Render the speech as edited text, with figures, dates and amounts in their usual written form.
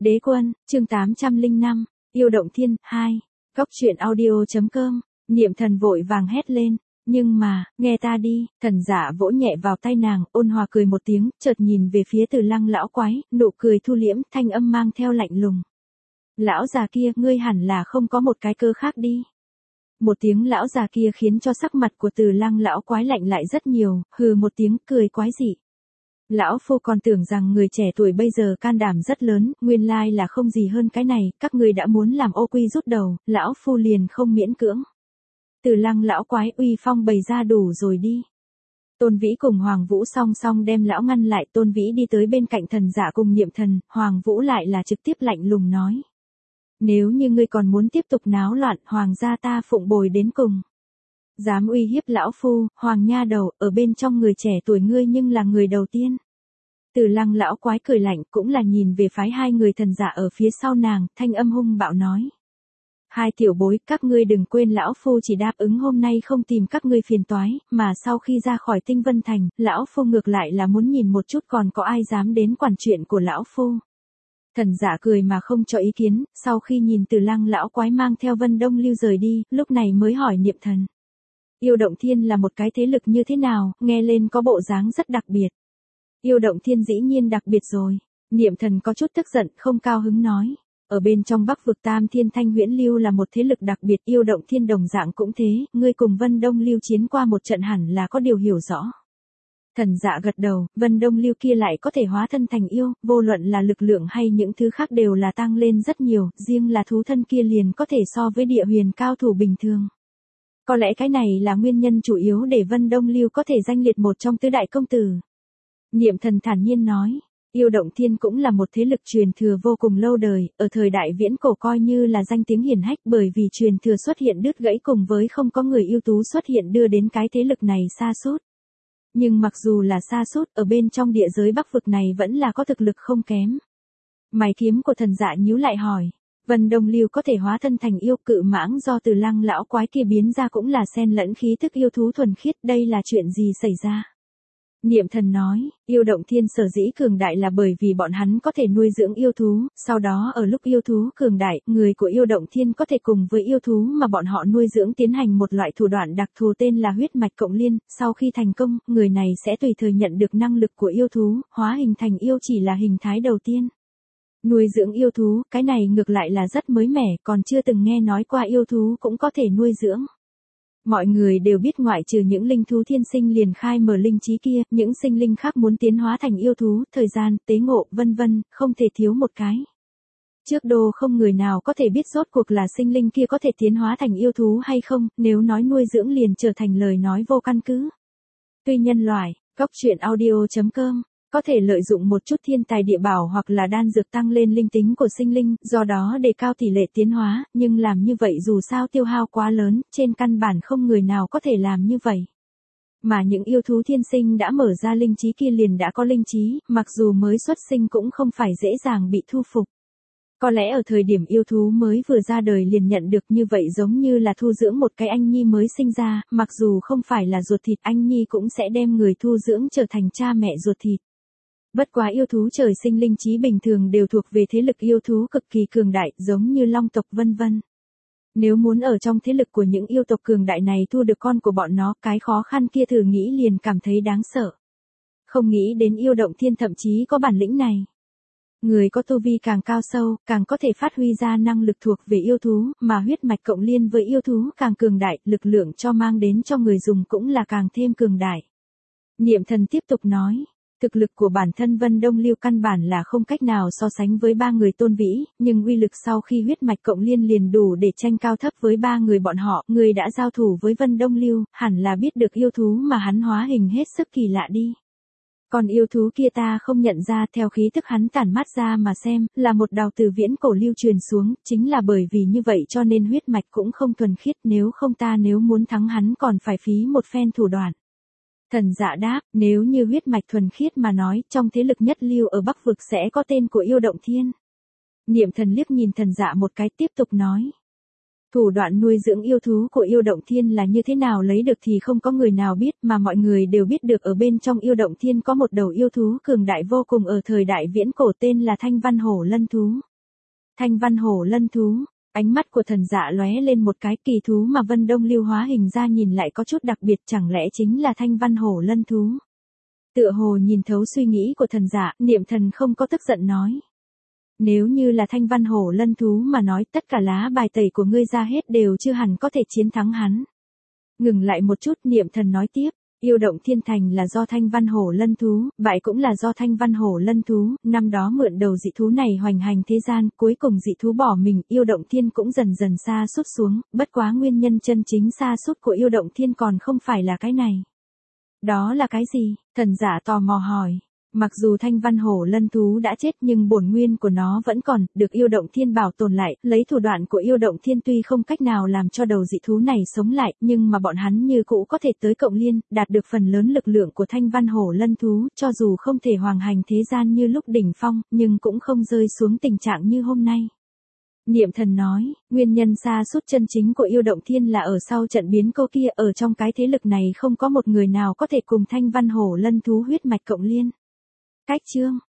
Đế quân, chương 805, yêu động thiên, 2. Góc truyện audio.com, Niệm Thần vội vàng hét lên. Nhưng mà, nghe ta đi, thần giả vỗ nhẹ vào tay nàng, ôn hòa cười một tiếng, chợt nhìn về phía Từ Lăng lão quái, nụ cười thu liễm, thanh âm mang theo lạnh lùng. Lão già kia, ngươi hẳn là không có một cái cơ khác đi. Một tiếng lão già kia khiến cho sắc mặt của Từ Lăng lão quái lạnh lại rất nhiều, hừ một tiếng cười quái dị. Lão phu còn tưởng rằng người trẻ tuổi bây giờ can đảm rất lớn, nguyên lai là không gì hơn cái này, các ngươi đã muốn làm ô quy rút đầu, lão phu liền không miễn cưỡng. Từ Lăng lão quái uy phong bày ra đủ rồi đi. Tôn Vĩ cùng Hoàng Vũ song song đem lão ngăn lại, Tôn Vĩ đi tới bên cạnh thần giả cùng Niệm Thần, Hoàng Vũ lại là trực tiếp lạnh lùng nói. Nếu như ngươi còn muốn tiếp tục náo loạn, hoàng gia ta phụng bồi đến cùng. Dám uy hiếp lão phu, hoàng nha đầu, ở bên trong người trẻ tuổi ngươi nhưng là người đầu tiên. Từ Lăng lão quái cười lạnh, cũng là nhìn về phái hai người thần giả ở phía sau nàng, thanh âm hung bạo nói. Hai tiểu bối, các ngươi đừng quên lão phu chỉ đáp ứng hôm nay không tìm các ngươi phiền toái, mà sau khi ra khỏi Tinh Vân Thành, lão phu ngược lại là muốn nhìn một chút còn có ai dám đến quản chuyện của lão phu. Thần giả cười mà không cho ý kiến, sau khi nhìn Từ Lăng lão quái mang theo Vân Đông Lưu rời đi, lúc này mới hỏi Niệm Thần. Yêu động thiên là một cái thế lực như thế nào, nghe lên có bộ dáng rất đặc biệt. Yêu động thiên dĩ nhiên đặc biệt rồi. Niệm Thần có chút tức giận, không cao hứng nói. Ở bên trong Bắc vực Tam Thiên Thanh Huyễn Lưu là một thế lực đặc biệt, yêu động thiên đồng dạng cũng thế, ngươi cùng Vân Đông Lưu chiến qua một trận hẳn là có điều hiểu rõ. Thần dạ gật đầu, Vân Đông Lưu kia lại có thể hóa thân thành yêu, vô luận là lực lượng hay những thứ khác đều là tăng lên rất nhiều, riêng là thú thân kia liền có thể so với địa huyền cao thủ bình thường. Có lẽ cái này là nguyên nhân chủ yếu để Vân Đông Lưu có thể danh liệt một trong tứ đại công tử. Niệm Thần thản nhiên nói, yêu động thiên cũng là một thế lực truyền thừa vô cùng lâu đời, ở thời đại viễn cổ coi như là danh tiếng hiển hách bởi vì truyền thừa xuất hiện đứt gãy cùng với không có người ưu tú xuất hiện đưa đến cái thế lực này sa sút. Nhưng mặc dù là sa sút, ở bên trong địa giới Bắc vực này vẫn là có thực lực không kém. Mày kiếm của thần dạ nhíu lại hỏi, Vân Đông Lưu có thể hóa thân thành yêu, cự mãng do Từ Lăng lão quái kia biến ra cũng là xen lẫn khí thức yêu thú thuần khiết, đây là chuyện gì xảy ra? Niệm Thần nói, yêu động thiên sở dĩ cường đại là bởi vì bọn hắn có thể nuôi dưỡng yêu thú, sau đó ở lúc yêu thú cường đại, người của yêu động thiên có thể cùng với yêu thú mà bọn họ nuôi dưỡng tiến hành một loại thủ đoạn đặc thù tên là huyết mạch cộng liên, sau khi thành công, người này sẽ tùy thời nhận được năng lực của yêu thú, hóa hình thành yêu chỉ là hình thái đầu tiên. Nuôi dưỡng yêu thú, cái này ngược lại là rất mới mẻ, còn chưa từng nghe nói qua yêu thú cũng có thể nuôi dưỡng. Mọi người đều biết ngoại trừ những linh thú thiên sinh liền khai mở linh trí kia, những sinh linh khác muốn tiến hóa thành yêu thú, thời gian, tế ngộ, vân vân, không thể thiếu một cái. Trước đô không người nào có thể biết rốt cuộc là sinh linh kia có thể tiến hóa thành yêu thú hay không, nếu nói nuôi dưỡng liền trở thành lời nói vô căn cứ. Tuy nhân loại, góc truyện audio.com, có thể lợi dụng một chút thiên tài địa bảo hoặc là đan dược tăng lên linh tính của sinh linh, do đó đề cao tỷ lệ tiến hóa, nhưng làm như vậy dù sao tiêu hao quá lớn, trên căn bản không người nào có thể làm như vậy. Mà những yêu thú thiên sinh đã mở ra linh trí kia liền đã có linh trí, mặc dù mới xuất sinh cũng không phải dễ dàng bị thu phục. Có lẽ ở thời điểm yêu thú mới vừa ra đời liền nhận được như vậy giống như là thu dưỡng một cái anh nhi mới sinh ra, mặc dù không phải là ruột thịt anh nhi cũng sẽ đem người thu dưỡng trở thành cha mẹ ruột thịt. Bất quá yêu thú trời sinh linh trí bình thường đều thuộc về thế lực yêu thú cực kỳ cường đại, giống như long tộc vân vân. Nếu muốn ở trong thế lực của những yêu tộc cường đại này thu được con của bọn nó, cái khó khăn kia thử nghĩ liền cảm thấy đáng sợ. Không nghĩ đến yêu động thiên thậm chí có bản lĩnh này. Người có tu vi càng cao sâu, càng có thể phát huy ra năng lực thuộc về yêu thú, mà huyết mạch cộng liên với yêu thú càng cường đại, lực lượng cho mang đến cho người dùng cũng là càng thêm cường đại. Niệm Thần tiếp tục nói. Thực lực của bản thân Vân Đông Lưu căn bản là không cách nào so sánh với ba người Tôn Vĩ, nhưng uy lực sau khi huyết mạch cộng liên liền đủ để tranh cao thấp với ba người bọn họ, người đã giao thủ với Vân Đông Lưu, hẳn là biết được yêu thú mà hắn hóa hình hết sức kỳ lạ đi. Còn yêu thú kia ta không nhận ra, theo khí tức hắn tản mát ra mà xem, là một đào từ viễn cổ lưu truyền xuống, chính là bởi vì như vậy cho nên huyết mạch cũng không thuần khiết, nếu không ta nếu muốn thắng hắn còn phải phí một phen thủ đoạn. Thần dạ đáp, nếu như huyết mạch thuần khiết mà nói, trong thế lực nhất lưu ở Bắc vực sẽ có tên của yêu động thiên. Niệm Thần liếc nhìn thần dạ một cái tiếp tục nói. Thủ đoạn nuôi dưỡng yêu thú của yêu động thiên là như thế nào lấy được thì không có người nào biết, mà mọi người đều biết được ở bên trong yêu động thiên có một đầu yêu thú cường đại vô cùng ở thời đại viễn cổ tên là Thanh Văn Hổ Lân Thú. Thanh văn hổ lân thú. Ánh mắt của thần dạ lóe lên một cái, kỳ thú mà Vân Đông Lưu hóa hình ra nhìn lại có chút đặc biệt, chẳng lẽ chính là thanh văn hổ lân thú. Tựa hồ nhìn thấu suy nghĩ của thần dạ, Niệm Thần không có tức giận nói. Nếu như là thanh văn hổ lân thú mà nói, tất cả lá bài tẩy của ngươi ra hết đều chưa hẳn có thể chiến thắng hắn. Ngừng lại một chút, Niệm Thần nói tiếp. Yêu động thiên thành là do thanh văn hổ lân thú, bại cũng là do thanh văn hổ lân thú, năm đó mượn đầu dị thú này hoành hành thế gian, cuối cùng dị thú bỏ mình, yêu động thiên cũng dần dần sa sút xuống, bất quá nguyên nhân chân chính sa sút của yêu động thiên còn không phải là cái này. Đó là cái gì? Thần giả tò mò hỏi. Mặc dù thanh văn hổ lân thú đã chết nhưng bổn nguyên của nó vẫn còn, được yêu động thiên bảo tồn lại, lấy thủ đoạn của yêu động thiên tuy không cách nào làm cho đầu dị thú này sống lại, nhưng mà bọn hắn như cũ có thể tới cộng liên, đạt được phần lớn lực lượng của thanh văn hổ lân thú, cho dù không thể hoàng hành thế gian như lúc đỉnh phong, nhưng cũng không rơi xuống tình trạng như hôm nay. Niệm Thần nói, nguyên nhân sa sút chân chính của yêu động thiên là ở sau trận biến cô kia, ở trong cái thế lực này không có một người nào có thể cùng thanh văn hổ lân thú huyết mạch cộng liên. Cách chương